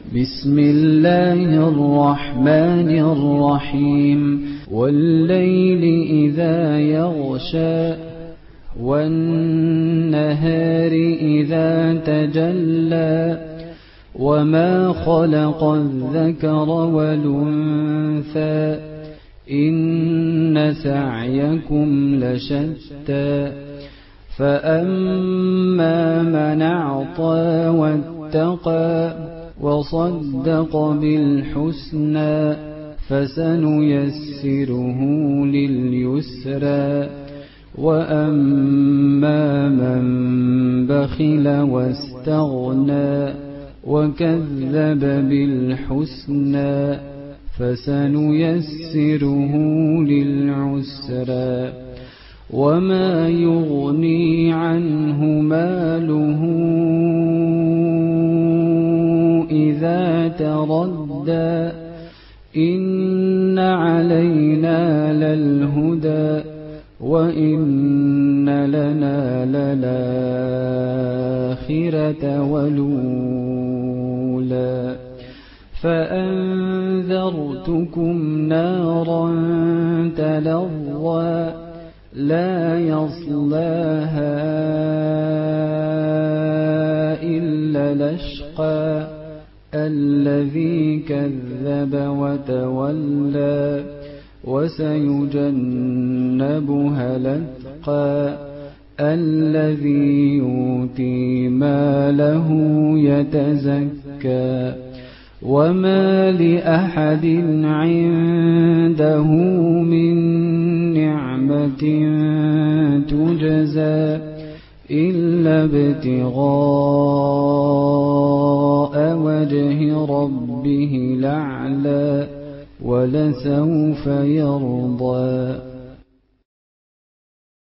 بسم الله الرحمن الرحيم والليل إذا يغشى والنهار إذا تجلى وما خلق الذكر والأنثى إن سعيكم لشتى فأما من أعطى واتقى وصدق بالحسنى فسنيسره لليسرى وأما من بخل واستغنى وكذب بالحسنى فسنيسره للعسرى وما يغني عنه ماله إذا تردى إن علينا للهدى وإن لنا للآخرة والأولى فأنذرتكم نارا تلظى لا يصلاها إلا الأشقى الذي كذب وتولى وسيجنبها الأتقى الذي يؤتي ماله يتزكى وما لأحد عنده من نعمة تجزى إلا ابتغاء وجه ربه الأعلى ولسوف يرضى